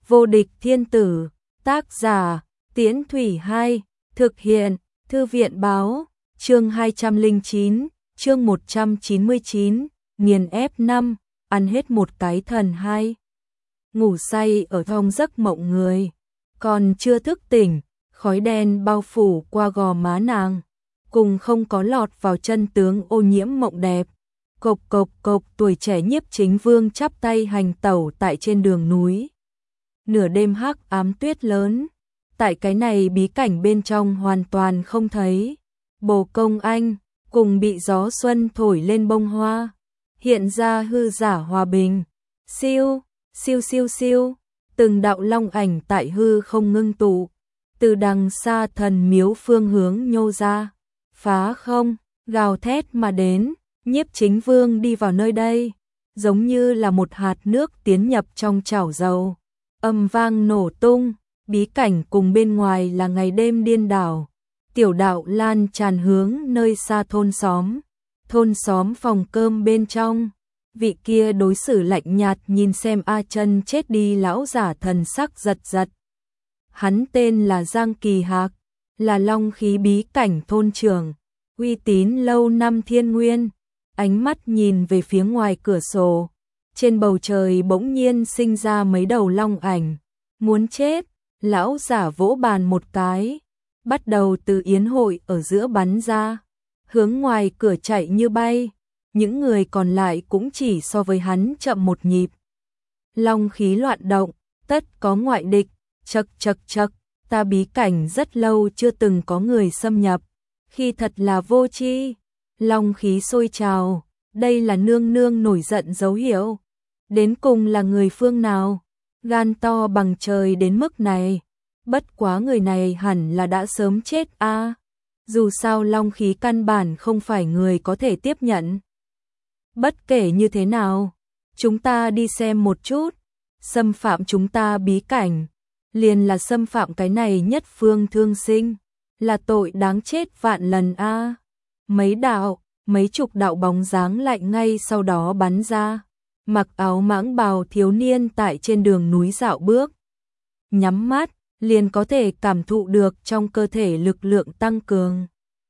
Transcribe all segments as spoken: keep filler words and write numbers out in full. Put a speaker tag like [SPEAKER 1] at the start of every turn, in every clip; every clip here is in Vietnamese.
[SPEAKER 1] Vô địch thiên tử, tác giả, Tiễn Thủy Hai, thực hiện, Thư viện báo, chương hai trăm lẻ chín, chương một trăm chín mươi chín, nghiền ép năm, ăn hết một cái thần hai. Ngủ say ở trong giấc mộng người, còn chưa thức tỉnh, khói đen bao phủ qua gò má nàng, cùng không có lọt vào chân tướng ô nhiễm mộng đẹp. Cộc cộc cộc, tuổi trẻ Nhiếp Chính Vương chắp tay hành tẩu tại trên đường núi. Nửa đêm hắc ám tuyết lớn, tại cái này bí cảnh bên trong hoàn toàn không thấy Bồ Công Anh, cùng bị gió xuân thổi lên bông hoa, hiện ra hư giả hòa bình. Siêu, siêu siêu siêu, từng đạo long ảnh tại hư không ngưng tụ, từ đằng xa thần miếu phương hướng nhô ra, phá không, gào thét mà đến. Nhiếp Chính Vương đi vào nơi đây, giống như là một hạt nước tiến nhập trong chảo dầu, âm vang nổ tung, bí cảnh cùng bên ngoài là ngày đêm điên đảo. Tiểu đạo lan tràn hướng nơi xa thôn xóm, thôn xóm phòng cơm bên trong, vị kia đối xử lạnh nhạt nhìn xem A Chân chết đi lão giả thần sắc giật giật. Hắn tên là Giang Kỳ Hạc, là long khí bí cảnh thôn trưởng, uy tín lâu năm thiên nguyên. Ánh mắt nhìn về phía ngoài cửa sổ, trên bầu trời bỗng nhiên sinh ra mấy đầu long ảnh, muốn chết. Lão giả vỗ bàn một cái, bắt đầu từ yến hội ở giữa bắn ra, hướng ngoài cửa chạy như bay. Những người còn lại cũng chỉ so với hắn chậm một nhịp. Long khí loạn động, tất có ngoại địch, chậc chậc chậc, ta bí cảnh rất lâu chưa từng có người xâm nhập, khi thật là vô tri. Long khí sôi trào, đây là nương nương nổi giận dấu hiệu. Đến cùng là người phương nào, gan to bằng trời đến mức này. Bất quá người này hẳn là đã sớm chết a. À, dù sao long khí căn bản không phải người có thể tiếp nhận. Bất kể như thế nào, chúng ta đi xem một chút. Xâm phạm chúng ta bí cảnh, liền là xâm phạm cái này nhất phương thương sinh, là tội đáng chết vạn lần a. À, mấy đạo, mấy chục đạo bóng dáng lạnh ngay sau đó bắn ra. Mặc áo mãng bào thiếu niên tại trên đường núi dạo bước, nhắm mắt liền có thể cảm thụ được trong cơ thể lực lượng tăng cường,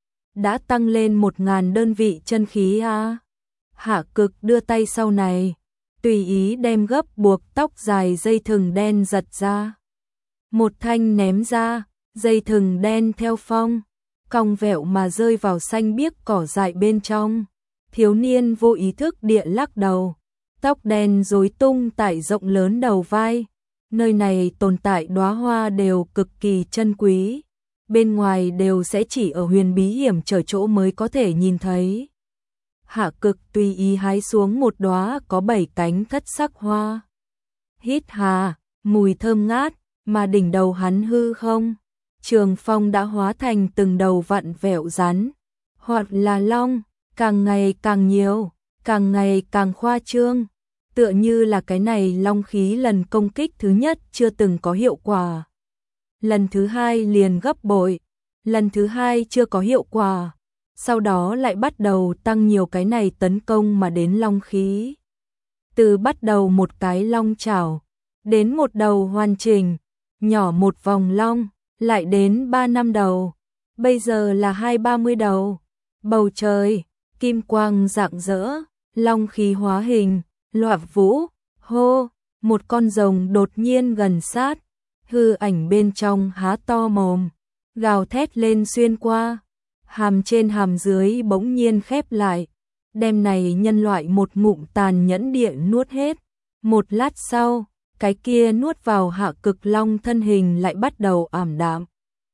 [SPEAKER 1] đã tăng lên một ngàn đơn vị chân khí a. Hạ Cực đưa tay sau này, tùy ý đem gấp buộc tóc dài dây thừng đen giật ra, một thanh ném ra, dây thừng đen theo phong cong vẹo mà rơi vào xanh biếc cỏ dại bên trong. Thiếu niên vô ý thức địa lắc đầu, tóc đen rối tung tại rộng lớn đầu vai. Nơi này tồn tại đóa hoa đều cực kỳ chân quý, bên ngoài đều sẽ chỉ ở huyền bí hiểm trở chỗ mới có thể nhìn thấy. Hạ Cực tùy ý hái xuống một đóa có bảy cánh thất sắc hoa, hít hà, mùi thơm ngát, mà đỉnh đầu hắn hư không, trường phong đã hóa thành từng đầu vặn vẹo rắn, hoặc là long, càng ngày càng nhiều, càng ngày càng khoa trương. Tựa như là cái này long khí lần công kích thứ nhất chưa từng có hiệu quả, lần thứ hai liền gấp bội, lần thứ hai chưa có hiệu quả, sau đó lại bắt đầu tăng nhiều cái này tấn công mà đến long khí. Từ bắt đầu một cái long chảo, đến một đầu hoàn chỉnh, nhỏ một vòng long, lại đến ba năm đầu, bây giờ là hai ba mươi đầu. Bầu trời, kim quang rạng rỡ, long khí hóa hình. Loạn vũ, hô, một con rồng đột nhiên gần sát, hư ảnh bên trong há to mồm, gào thét lên xuyên qua, hàm trên hàm dưới bỗng nhiên khép lại, đem này nhân loại một ngụm tàn nhẫn địa nuốt hết. Một lát sau, cái kia nuốt vào Hạ Cực long thân hình lại bắt đầu ảm đạm,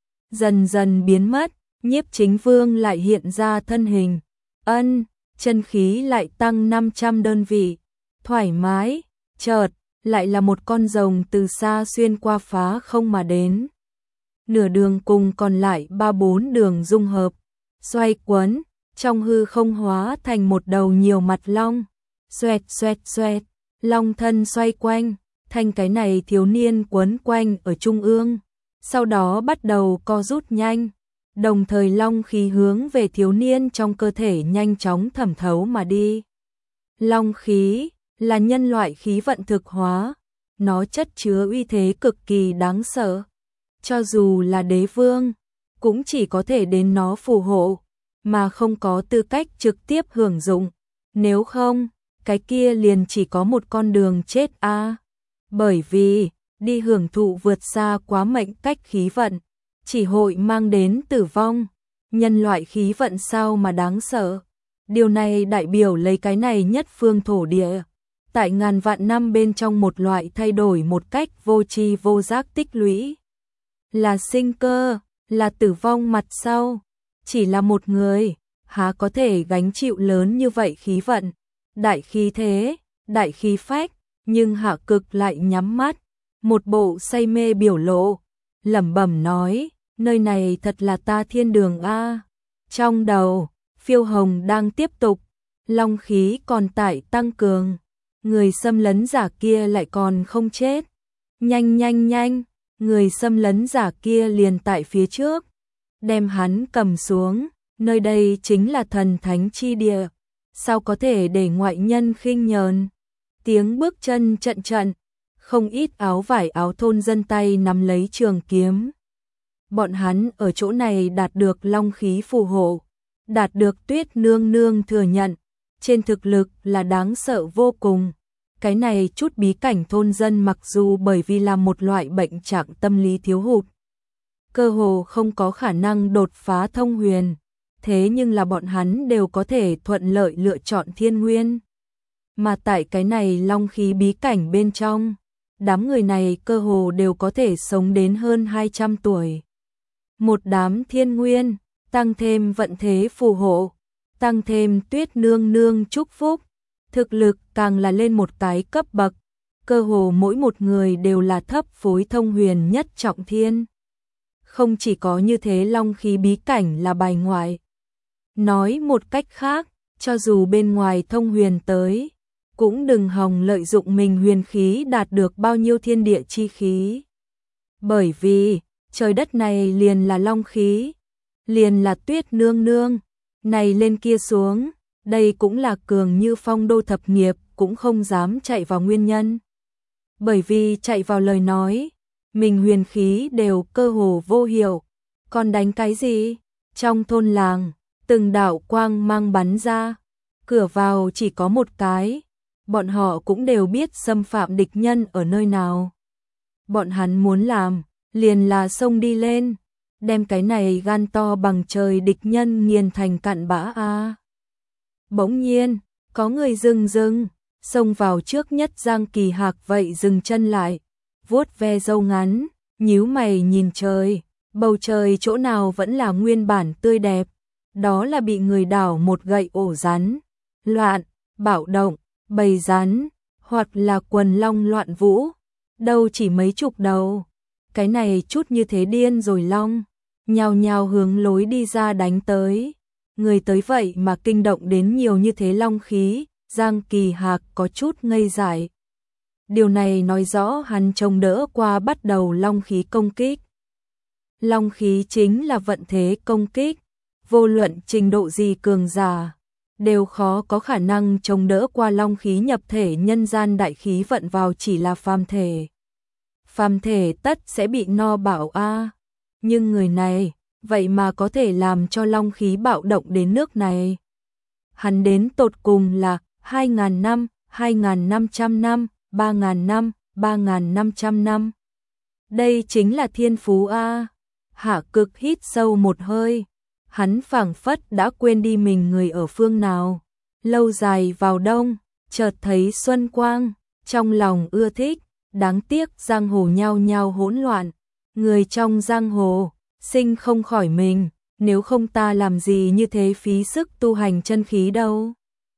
[SPEAKER 1] dần dần biến mất. Nhiếp Chính Vương lại hiện ra thân hình, ân, chân khí lại tăng năm trăm đơn vị. Thoải mái, chợt lại là một con rồng từ xa xuyên qua phá không mà đến. Nửa đường cùng còn lại ba bốn đường dung hợp, xoay quấn, trong hư không hóa thành một đầu nhiều mặt long. Xoẹt xoẹt xoẹt, long thân xoay quanh, thành cái này thiếu niên quấn quanh ở trung ương, sau đó bắt đầu co rút nhanh, đồng thời long khí hướng về thiếu niên trong cơ thể nhanh chóng thẩm thấu mà đi. Long khí là nhân loại khí vận thực hóa, nó chất chứa uy thế cực kỳ đáng sợ. Cho dù là đế vương, cũng chỉ có thể đến nó phù hộ, mà không có tư cách trực tiếp hưởng dụng. Nếu không, cái kia liền chỉ có một con đường chết a. À. Bởi vì, đi hưởng thụ vượt xa quá mệnh cách khí vận, chỉ hội mang đến tử vong. Nhân loại khí vận sao mà đáng sợ. Điều này đại biểu lấy cái này nhất phương thổ địa. Tại ngàn vạn năm bên trong một loại thay đổi một cách vô tri vô giác tích lũy. Là sinh cơ, là tử vong mặt sau. Chỉ là một người, há có thể gánh chịu lớn như vậy khí vận. Đại khí thế, đại khí phách, nhưng Hạ Cực lại nhắm mắt. Một bộ say mê biểu lộ, lẩm bẩm nói, nơi này thật là ta thiên đường a. Trong đầu, phiêu hồng đang tiếp tục, long khí còn tại tăng cường, người xâm lấn giả kia lại còn không chết. Nhanh nhanh nhanh, người xâm lấn giả kia liền tại phía trước, đem hắn cầm xuống, nơi đây chính là thần thánh chi địa, sao có thể để ngoại nhân khinh nhờn. Tiếng bước chân trận trận, không ít áo vải áo thôn dân tay nắm lấy trường kiếm. Bọn hắn ở chỗ này đạt được long khí phù hộ, đạt được Tuyết nương nương thừa nhận, trên thực lực là đáng sợ vô cùng. Cái này chút bí cảnh thôn dân mặc dù bởi vì là một loại bệnh trạng tâm lý thiếu hụt, cơ hồ không có khả năng đột phá thông huyền, thế nhưng là bọn hắn đều có thể thuận lợi lựa chọn thiên nguyên. Mà tại cái này long khí bí cảnh bên trong, đám người này cơ hồ đều có thể sống đến hơn hai trăm tuổi. Một đám thiên nguyên, tăng thêm vận thế phù hộ, tăng thêm Tuyết nương nương chúc phúc, thực lực càng là lên một cái cấp bậc, cơ hồ mỗi một người đều là thấp phối thông huyền nhất trọng thiên. Không chỉ có như thế, long khí bí cảnh là bài ngoại. Nói một cách khác, cho dù bên ngoài thông huyền tới, cũng đừng hòng lợi dụng mình huyền khí đạt được bao nhiêu thiên địa chi khí. Bởi vì, trời đất này liền là long khí, liền là Tuyết nương nương, này lên kia xuống, đây cũng là cường như phong đô thập nghiệp cũng không dám chạy vào nguyên nhân. Bởi vì chạy vào lời nói, mình huyền khí đều cơ hồ vô hiệu, còn đánh cái gì? Trong thôn làng, từng đạo quang mang bắn ra, cửa vào chỉ có một cái, bọn họ cũng đều biết xâm phạm địch nhân ở nơi nào. Bọn hắn muốn làm, liền là xông đi lên, đem cái này gan to bằng trời địch nhân nghiền thành cặn bã a. À. Bỗng nhiên, có người dừng dừng, xông vào trước nhất. Giang Kỳ Hạc vậy dừng chân lại, vuốt ve râu ngắn, nhíu mày nhìn trời, bầu trời chỗ nào vẫn là nguyên bản tươi đẹp, đó là bị người đảo một gậy ổ rắn, loạn, bạo động, bầy rắn, hoặc là quần long loạn vũ, đâu chỉ mấy chục đầu. Cái này chút như thế điên rồi long, nhào nhào hướng lối đi ra đánh tới. Người tới vậy mà kinh động đến nhiều như thế long khí, Giang Kỳ Hạc có chút ngây dại. Điều này nói rõ hắn chống đỡ qua bắt đầu long khí công kích. Long khí chính là vận thế công kích, vô luận trình độ gì cường giả, đều khó có khả năng chống đỡ qua long khí nhập thể nhân gian đại khí vận vào chỉ là phàm thể. Phàm thể tất sẽ bị no bạo a, à. Nhưng người này, vậy mà có thể làm cho long khí bạo động đến nước này. Hắn đến tột cùng là hai ngàn năm, hai nghìn năm trăm năm, ba nghìn năm, ba nghìn năm trăm năm. Đây chính là thiên phú a. À. Hạ Cực hít sâu một hơi, hắn phảng phất đã quên đi mình người ở phương nào. Lâu dài vào đông, chợt thấy xuân quang, trong lòng ưa thích, đáng tiếc giang hồ nhao nhao hỗn loạn, người trong giang hồ sinh không khỏi mình, nếu không ta làm gì như thế phí sức tu hành chân khí đâu.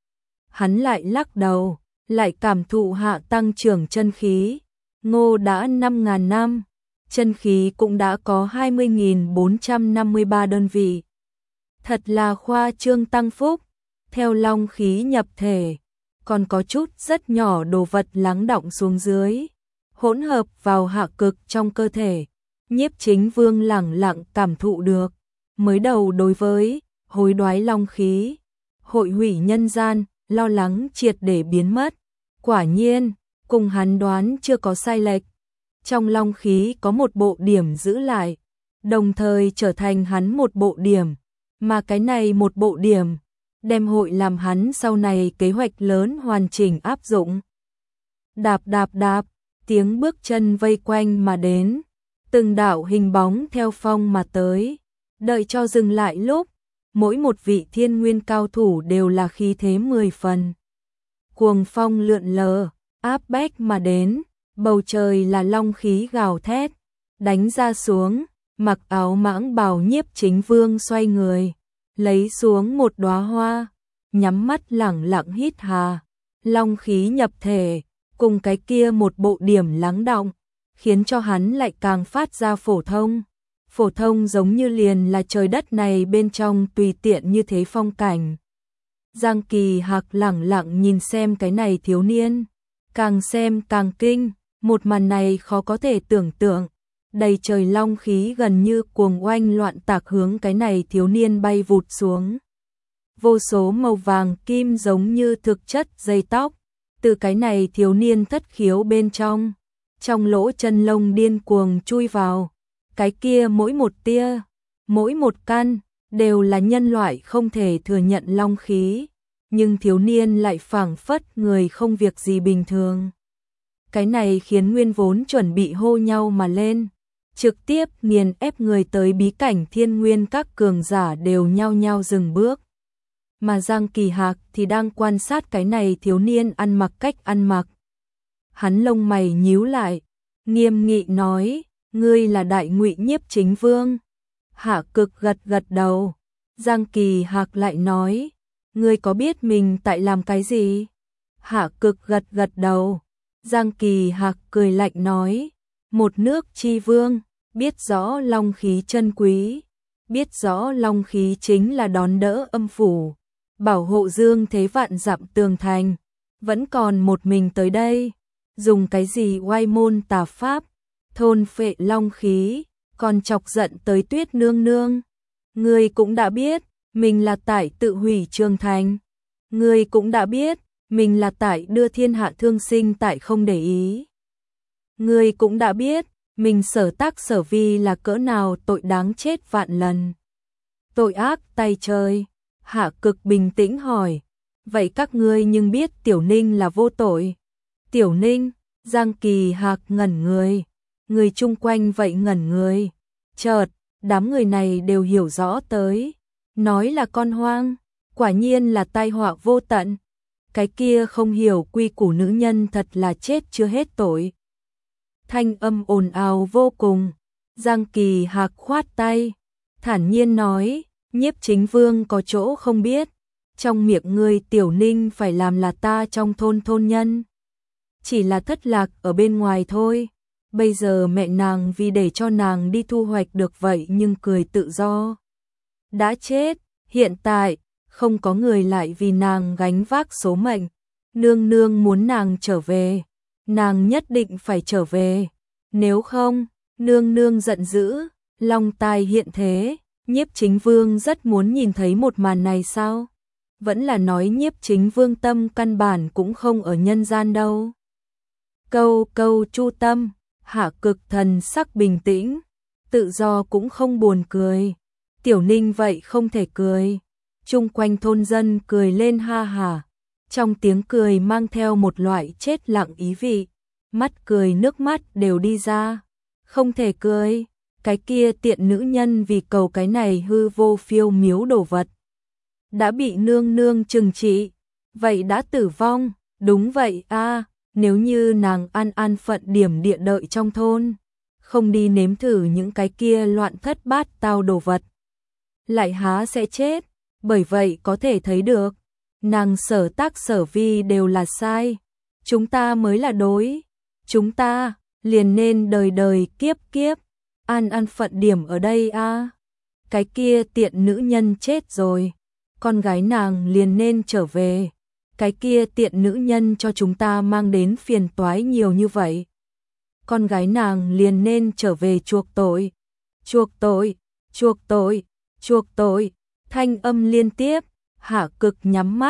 [SPEAKER 1] Hắn lại lắc đầu, lại cảm thụ hạ tăng trưởng chân khí, ngô đã năm ngàn năm, chân khí cũng đã có hai mươi nghìn bốn trăm năm mươi ba đơn vị. Thật là khoa trương tăng phúc, theo long khí nhập thể, còn có chút rất nhỏ đồ vật lắng đọng xuống dưới, hỗn hợp vào Hạ Cực trong cơ thể. Nhiếp Chính Vương lẳng lặng cảm thụ được, mới đầu đối với hối đoái long khí, hội hủy nhân gian, lo lắng triệt để biến mất. Quả nhiên, cùng hắn đoán chưa có sai lệch. Trong long khí có một bộ điểm giữ lại, đồng thời trở thành hắn một bộ điểm, mà cái này một bộ điểm, đem hội làm hắn sau này kế hoạch lớn hoàn chỉnh áp dụng. Đạp đạp đạp, tiếng bước chân vây quanh mà đến, từng đạo hình bóng theo phong mà tới, đợi cho dừng lại lúc, mỗi một vị thiên nguyên cao thủ đều là khí thế mười phần. Cuồng phong lượn lờ, áp bách mà đến, bầu trời là long khí gào thét, đánh ra xuống, mặc áo mãng bào Nhiếp Chính Vương xoay người, lấy xuống một đóa hoa, nhắm mắt lẳng lặng hít hà, long khí nhập thể, cùng cái kia một bộ điểm lắng đọng, khiến cho hắn lại càng phát ra phổ thông. Phổ thông giống như liền là trời đất này bên trong tùy tiện như thế phong cảnh. Giang Kỳ Hạc lẳng lặng nhìn xem cái này thiếu niên, càng xem càng kinh, một màn này khó có thể tưởng tượng, đầy trời long khí gần như cuồng oanh loạn tạc hướng cái này thiếu niên bay vụt xuống. Vô số màu vàng kim giống như thực chất dây tóc, từ cái này thiếu niên thất khiếu bên trong, trong lỗ chân lông điên cuồng chui vào, cái kia mỗi một tia, mỗi một căn, đều là nhân loại không thể thừa nhận long khí, nhưng thiếu niên lại phảng phất người không việc gì bình thường. Cái này khiến nguyên vốn chuẩn bị hô nhau mà lên, trực tiếp nghiền ép người tới bí cảnh thiên nguyên các cường giả đều nhao nhao dừng bước. Mà Giang Kỳ Hạc thì đang quan sát cái này thiếu niên ăn mặc cách ăn mặc. Hắn lông mày nhíu lại, nghiêm nghị nói, ngươi là Đại Ngụy Nhiếp Chính Vương. Hạ Cực gật gật đầu. Giang Kỳ Hạc lại nói, ngươi có biết mình tại làm cái gì? Hạ Cực gật gật đầu. Giang Kỳ Hạc cười lạnh nói, một nước chi vương, biết rõ long khí chân quý, biết rõ long khí chính là đón đỡ âm phủ, bảo hộ dương thế vạn dặm tường thành, vẫn còn một mình tới đây, dùng cái gì oai môn tà pháp, thôn phệ long khí, còn chọc giận tới Tuyết nương nương. Ngươi cũng đã biết, mình là tại tự hủy Trường Thành. Ngươi cũng đã biết, mình là tại đưa thiên hạ thương sinh tại không để ý. Ngươi cũng đã biết, mình sở tác sở vi là cỡ nào tội đáng chết vạn lần. Tội ác tay trời. Hạ Cực bình tĩnh hỏi, vậy các ngươi nhưng biết Tiểu Ninh là vô tội? Tiểu Ninh? Giang Kỳ Hạc ngẩn người, người chung quanh vậy ngẩn người. Chợt, đám người này đều hiểu rõ tới, nói là con hoang, quả nhiên là tai họa vô tận. Cái kia không hiểu quy củ nữ nhân thật là chết chưa hết tội. Thanh âm ồn ào vô cùng. Giang Kỳ Hạc khoát tay, thản nhiên nói, Nhiếp Chính Vương có chỗ không biết, trong miệng ngươi Tiểu Ninh phải làm là ta trong thôn thôn nhân, chỉ là thất lạc ở bên ngoài thôi. Bây giờ mẹ nàng vì để cho nàng đi thu hoạch được vậy nhưng cười tự do, đã chết. Hiện tại không có người lại vì nàng gánh vác số mệnh. Nương nương muốn nàng trở về, nàng nhất định phải trở về, nếu không, nương nương giận dữ, long tai hiện thế. Nhiếp Chính Vương rất muốn nhìn thấy một màn này sao? Vẫn là nói Nhiếp Chính Vương tâm căn bản cũng không ở nhân gian đâu. Câu câu chu tâm. Hạ Cực thần sắc bình tĩnh, tự do cũng không buồn cười. Tiểu Ninh vậy không thể cười. Chung quanh thôn dân cười lên ha hả, trong tiếng cười mang theo một loại chết lặng ý vị, mắt cười nước mắt đều đi ra. Không thể cười, cái kia tiện nữ nhân vì cầu cái này hư vô phiêu miếu đồ vật, đã bị nương nương trừng trị, vậy đã tử vong. Đúng vậy a, à, nếu như nàng an an phận điểm địa đợi trong thôn, không đi nếm thử những cái kia loạn thất bát tao đồ vật, lại há sẽ chết. Bởi vậy có thể thấy được, nàng sở tác sở vi đều là sai, chúng ta mới là đối. Chúng ta liền nên đời đời kiếp kiếp an an phận điểm ở đây a. À. Cái kia tiện nữ nhân chết rồi, con gái nàng liền nên trở về. Cái kia tiện nữ nhân cho chúng ta mang đến phiền toái nhiều như vậy, con gái nàng liền nên trở về chuộc tội. Chuộc tội, chuộc tội, chuộc tội. Thanh âm liên tiếp. Hạ Cực nhắm mắt,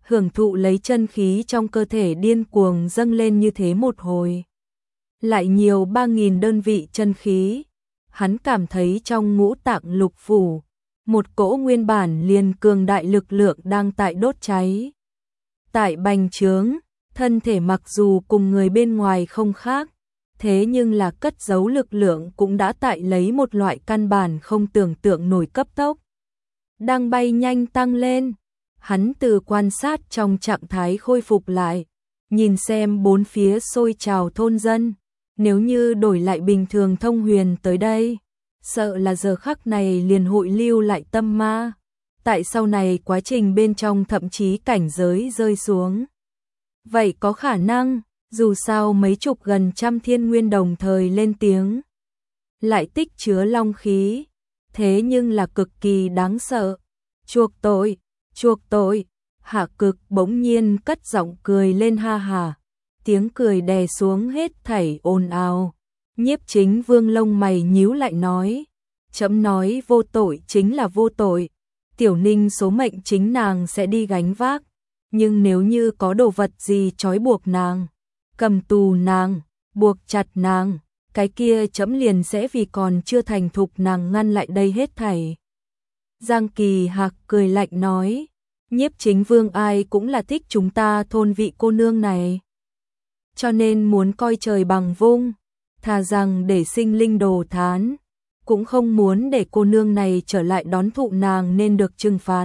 [SPEAKER 1] hưởng thụ lấy chân khí trong cơ thể điên cuồng dâng lên như thế một hồi. Lại nhiều ba nghìn đơn vị chân khí, hắn cảm thấy trong ngũ tạng lục phủ, một cỗ nguyên bản liền cường đại lực lượng đang tại đốt cháy. Tại bành trướng, thân thể mặc dù cùng người bên ngoài không khác, thế nhưng là cất giấu lực lượng cũng đã tại lấy một loại căn bản không tưởng tượng nổi cấp tốc. Đang bay nhanh tăng lên, hắn từ quan sát trong trạng thái khôi phục lại, nhìn xem bốn phía sôi trào thôn dân, nếu như đổi lại bình thường thông huyền tới đây, sợ là giờ khắc này liền hội lưu lại tâm ma, tại sau này quá trình bên trong thậm chí cảnh giới rơi xuống. Vậy có khả năng, dù sao mấy chục gần trăm thiên nguyên đồng thời lên tiếng, lại tích chứa long khí, thế nhưng là cực kỳ đáng sợ. Chuộc tội, chuộc tội, Hạ Cực bỗng nhiên cất giọng cười lên ha hà, tiếng cười đè xuống hết thảy ồn ào. Nhiếp Chính Vương lông mày nhíu lại nói, chấm nói vô tội chính là vô tội, Tiểu Ninh số mệnh chính nàng sẽ đi gánh vác, nhưng nếu như có đồ vật gì trói buộc nàng, cầm tù nàng, buộc chặt nàng, cái kia chấm liền sẽ vì còn chưa thành thục nàng ngăn lại đây hết thảy. Giang Kỳ Hạc cười lạnh nói, Nhiếp Chính Vương ai cũng là thích chúng ta thôn vị cô nương này, cho nên muốn coi trời bằng vung, thà rằng để sinh linh đồ thán, cũng không muốn để cô nương này trở lại đón thụ nàng nên được trừng phạt.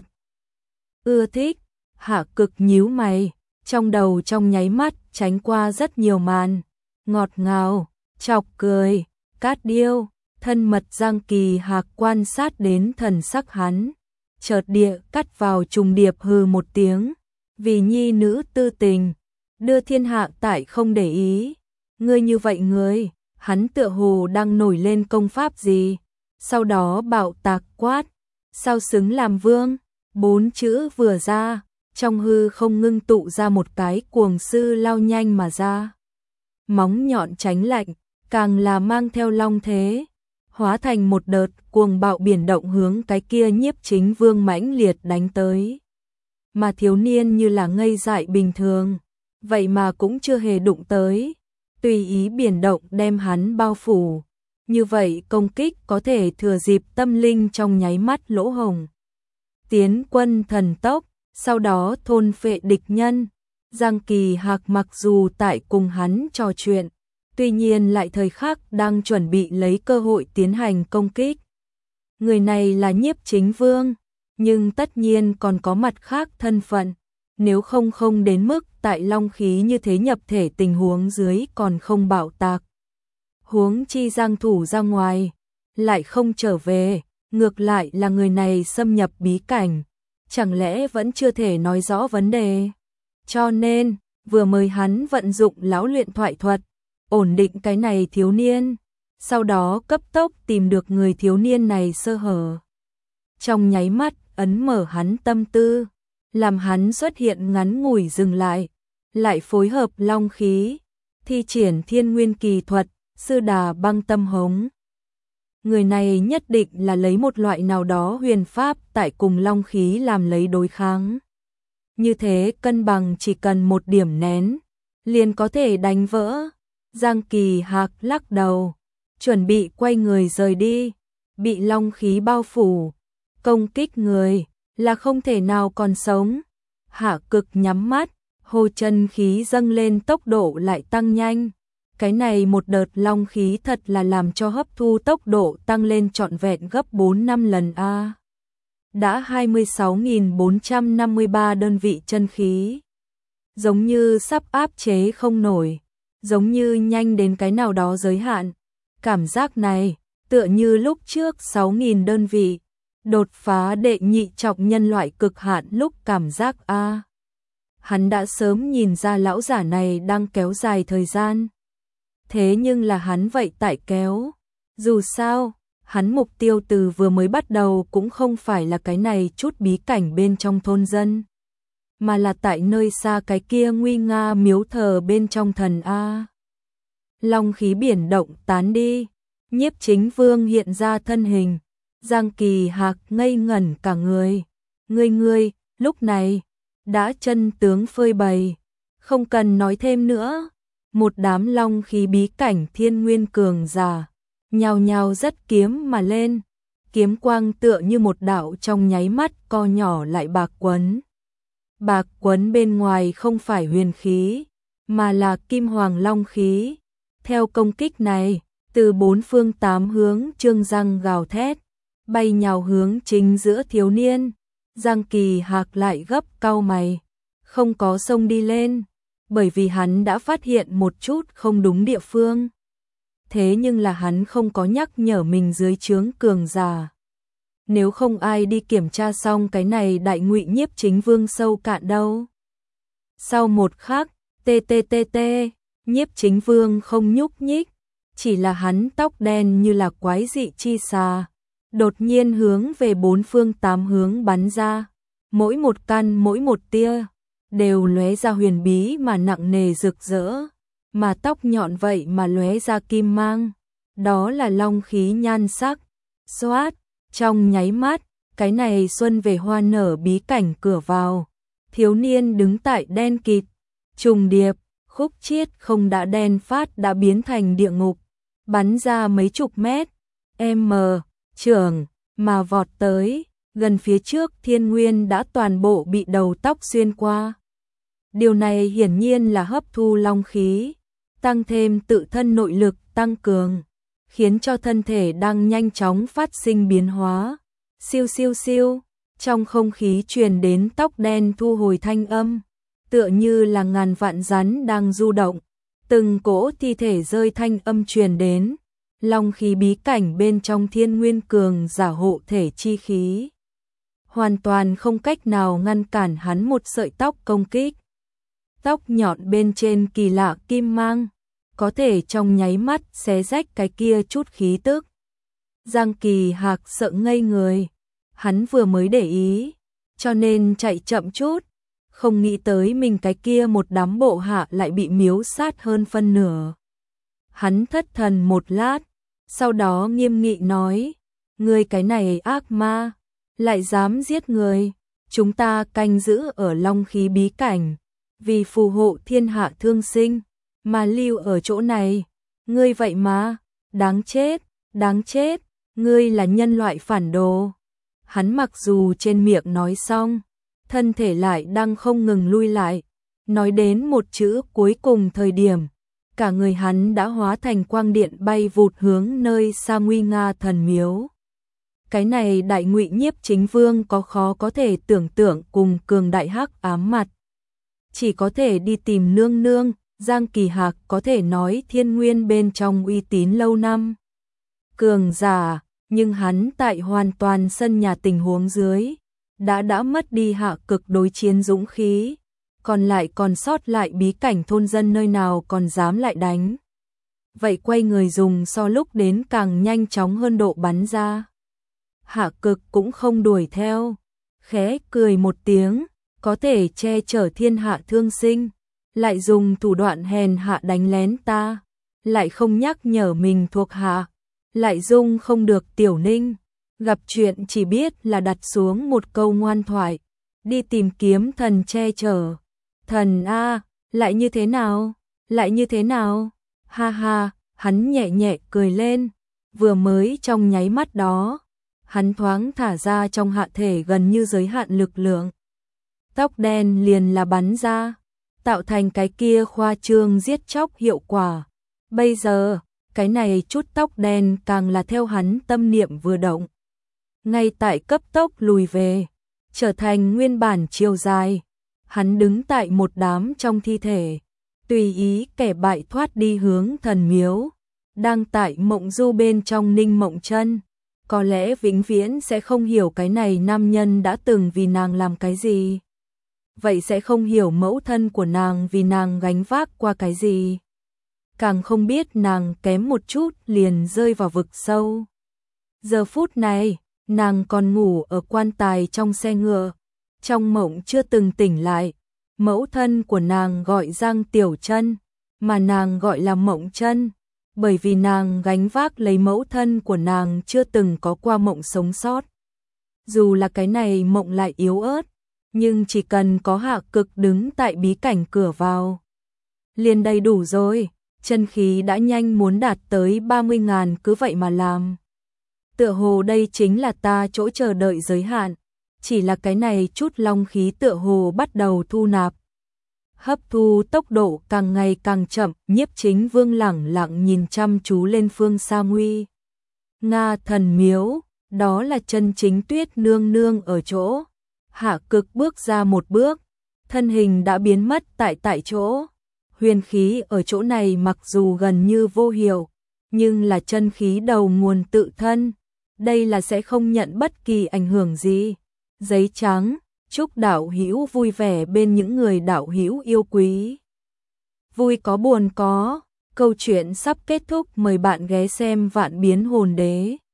[SPEAKER 1] Ưa thích, Hạ Cực nhíu mày, trong đầu trong nháy mắt tránh qua rất nhiều màn, ngọt ngào, chọc cười, cát điêu, thân mật. Giang Kỳ Hạc quan sát đến thần sắc hắn, chợt địa cắt vào trùng điệp hừ một tiếng, vì nhi nữ tư tình, đưa thiên hạ tại không để ý, ngươi như vậy ngươi, hắn tựa hồ đang nổi lên công pháp gì, sau đó bạo tạc quát, sao xứng làm vương, bốn chữ vừa ra, trong hư không ngưng tụ ra một cái cuồng sư lao nhanh mà ra. Móng nhọn tránh lạnh, càng là mang theo long thế, hóa thành một đợt cuồng bạo biển động hướng cái kia Nhiếp Chính Vương mãnh liệt đánh tới. Mà thiếu niên như là ngây dại bình thường, vậy mà cũng chưa hề đụng tới, tùy ý biển động đem hắn bao phủ. Như vậy công kích có thể thừa dịp tâm linh trong nháy mắt lỗ hổng, tiến quân thần tốc, sau đó thôn phệ địch nhân. Giang Kỳ Hạc mặc dù tại cùng hắn trò chuyện, tuy nhiên lại thời khắc đang chuẩn bị lấy cơ hội tiến hành công kích. Người này là Nhiếp Chính Vương, nhưng tất nhiên còn có mặt khác thân phận, nếu không không đến mức tại long khí như thế nhập thể tình huống dưới còn không bạo tạc. Huống chi giang thủ ra ngoài, lại không trở về, ngược lại là người này xâm nhập bí cảnh, chẳng lẽ vẫn chưa thể nói rõ vấn đề. Cho nên, vừa mới hắn vận dụng lão luyện thoại thuật, ổn định cái này thiếu niên, sau đó cấp tốc tìm được người thiếu niên này sơ hở. Trong nháy mắt, ấn mở hắn tâm tư, làm hắn xuất hiện ngắn ngủi dừng lại, lại phối hợp long khí, thi triển thiên nguyên kỳ thuật, sư đà băng tâm hống. Người này nhất định là lấy một loại nào đó huyền pháp tại cùng long khí làm lấy đối kháng. Như thế cân bằng chỉ cần một điểm nén, liền có thể đánh vỡ. Giang Kỳ Hạc lắc đầu, chuẩn bị quay người rời đi, bị long khí bao phủ, công kích người, là không thể nào còn sống. Hạ Cực nhắm mắt, hồ chân khí dâng lên tốc độ lại tăng nhanh. Cái này một đợt long khí thật là làm cho hấp thu tốc độ tăng lên trọn vẹn gấp bốn năm lần a. Đã hai mươi sáu nghìn bốn trăm năm mươi ba đơn vị chân khí. Giống như sắp áp chế không nổi, giống như nhanh đến cái nào đó giới hạn. Cảm giác này, tựa như lúc trước sáu nghìn đơn vị, đột phá đệ nhị trọng nhân loại cực hạn lúc cảm giác a. Hắn đã sớm nhìn ra lão giả này đang kéo dài thời gian. Thế nhưng là hắn vậy tại kéo. Dù sao, hắn mục tiêu từ vừa mới bắt đầu cũng không phải là cái này chút bí cảnh bên trong thôn dân, mà là tại nơi xa cái kia nguy nga miếu thờ bên trong thần A. Long khí biển động tán đi, Nhiếp Chính Vương hiện ra thân hình, Giang Kỳ Hạc ngây ngẩn cả người. Ngươi ngươi, lúc này, đã chân tướng phơi bày, không cần nói thêm nữa. Một đám long khí bí cảnh thiên nguyên cường giả, nhào nhào rất kiếm mà lên, kiếm quang tựa như một đạo trong nháy mắt co nhỏ lại bạc quấn. Bạc quấn bên ngoài không phải huyền khí, mà là kim hoàng long khí. Theo công kích này, từ bốn phương tám hướng trương răng gào thét, bay nhào hướng chính giữa thiếu niên. Giang Kỳ Hạc lại gấp cau mày, không có xông đi lên, bởi vì hắn đã phát hiện một chút không đúng địa phương. Thế nhưng là hắn không có nhắc nhở mình dưới trướng cường giả. Nếu không ai đi kiểm tra xong cái này đại ngụy nhiếp chính vương sâu cạn đâu. Sau một khắc, tê tê tê tê, nhiếp chính vương không nhúc nhích, chỉ là hắn tóc đen như là quái dị chi xà, đột nhiên hướng về bốn phương tám hướng bắn ra, mỗi một căn mỗi một tia đều lóe ra huyền bí mà nặng nề rực rỡ, mà tóc nhọn vậy mà lóe ra kim mang, đó là long khí nhan sắc. Xoát, trong nháy mắt, cái này xuân về hoa nở bí cảnh cửa vào, thiếu niên đứng tại đen kịt, trùng điệp, khúc chiết không đã đen phát đã biến thành địa ngục, bắn ra mấy chục mét, m, trưởng, mà vọt tới, gần phía trước thiên nguyên đã toàn bộ bị đầu tóc xuyên qua. Điều này hiển nhiên là hấp thu long khí, tăng thêm tự thân nội lực tăng cường, khiến cho thân thể đang nhanh chóng phát sinh biến hóa. Siêu siêu siêu, trong không khí truyền đến tóc đen thu hồi thanh âm, tựa như là ngàn vạn rắn đang du động, từng cỗ thi thể rơi thanh âm truyền đến, long khí bí cảnh bên trong thiên nguyên cường giả hộ thể chi khí. Hoàn toàn không cách nào ngăn cản hắn một sợi tóc công kích. Tóc nhọn bên trên kỳ lạ kim mang, có thể trong nháy mắt xé rách cái kia chút khí tức. Giang Kỳ Hạc sợ ngây người, hắn vừa mới để ý, cho nên chạy chậm chút, không nghĩ tới mình cái kia một đám bộ hạ lại bị miếu sát hơn phân nửa. Hắn thất thần một lát, sau đó nghiêm nghị nói, ngươi cái này ác ma, lại dám giết người, chúng ta canh giữ ở long khí bí cảnh, vì phù hộ thiên hạ thương sinh, mà lưu ở chỗ này, ngươi vậy mà, đáng chết, đáng chết, ngươi là nhân loại phản đồ. Hắn mặc dù trên miệng nói xong, thân thể lại đang không ngừng lui lại, nói đến một chữ cuối cùng thời điểm, cả người hắn đã hóa thành quang điện bay vụt hướng nơi xa nguy nga thần miếu. Cái này đại ngụy nhiếp chính vương có khó có thể tưởng tượng cùng cường đại hắc ám mặt. Chỉ có thể đi tìm nương nương, Giang Kỳ Hạc có thể nói thiên nguyên bên trong uy tín lâu năm. Cường giả, nhưng hắn tại hoàn toàn sân nhà tình huống dưới, đã đã mất đi hạ cực đối chiến dũng khí, còn lại còn sót lại bí cảnh thôn dân nơi nào còn dám lại đánh. Vậy quay người dùng so lúc đến càng nhanh chóng hơn độ bắn ra. Hạ cực cũng không đuổi theo, khẽ cười một tiếng, có thể che chở thiên hạ thương sinh, lại dùng thủ đoạn hèn hạ đánh lén ta, lại không nhắc nhở mình thuộc hạ, lại dung không được Tiểu Ninh, gặp chuyện chỉ biết là đặt xuống một câu ngoan thoại, đi tìm kiếm thần che chở. Thần a, lại như thế nào? Lại như thế nào? Ha ha, hắn nhẹ nhẹ cười lên, vừa mới trong nháy mắt đó, hắn thoáng thả ra trong hạ thể gần như giới hạn lực lượng. Tóc đen liền là bắn ra, tạo thành cái kia khoa trương giết chóc hiệu quả. Bây giờ, cái này chút tóc đen càng là theo hắn tâm niệm vừa động. Ngay tại cấp tốc lùi về, trở thành nguyên bản chiều dài. Hắn đứng tại một đám trong thi thể, tùy ý kẻ bại thoát đi hướng thần miếu. Đang tại mộng du bên trong Ninh Mộng Chân, có lẽ vĩnh viễn sẽ không hiểu cái này nam nhân đã từng vì nàng làm cái gì. Vậy sẽ không hiểu mẫu thân của nàng vì nàng gánh vác qua cái gì. Càng không biết nàng kém một chút liền rơi vào vực sâu. Giờ phút này, nàng còn ngủ ở quan tài trong xe ngựa, trong mộng chưa từng tỉnh lại. Mẫu thân của nàng gọi Giang Tiểu Chân, mà nàng gọi là Mộng Chân, bởi vì nàng gánh vác lấy mẫu thân của nàng chưa từng có qua mộng sống sót. Dù là cái này mộng lại yếu ớt, nhưng chỉ cần có Hạ Cực đứng tại bí cảnh cửa vào liền đầy đủ rồi, chân khí đã nhanh muốn đạt tới ba mươi ngàn cứ vậy mà làm. Tựa hồ đây chính là ta chỗ chờ đợi giới hạn, chỉ là cái này chút long khí tựa hồ bắt đầu thu nạp. Hấp thu tốc độ càng ngày càng chậm, Nhiếp Chính Vương lẳng lặng nhìn chăm chú lên phương xa nguy nga thần miếu, đó là chân chính Tuyết nương nương ở chỗ. Hạ Cực bước ra một bước, thân hình đã biến mất tại tại chỗ. Huyền khí ở chỗ này mặc dù gần như vô hiệu, nhưng là chân khí đầu nguồn tự thân, đây là sẽ không nhận bất kỳ ảnh hưởng gì. Giấy trắng, chúc đạo hữu vui vẻ bên những người đạo hữu yêu quý. Vui có buồn có, câu chuyện sắp kết thúc, mời bạn ghé xem Vạn Biến Hồn Đế.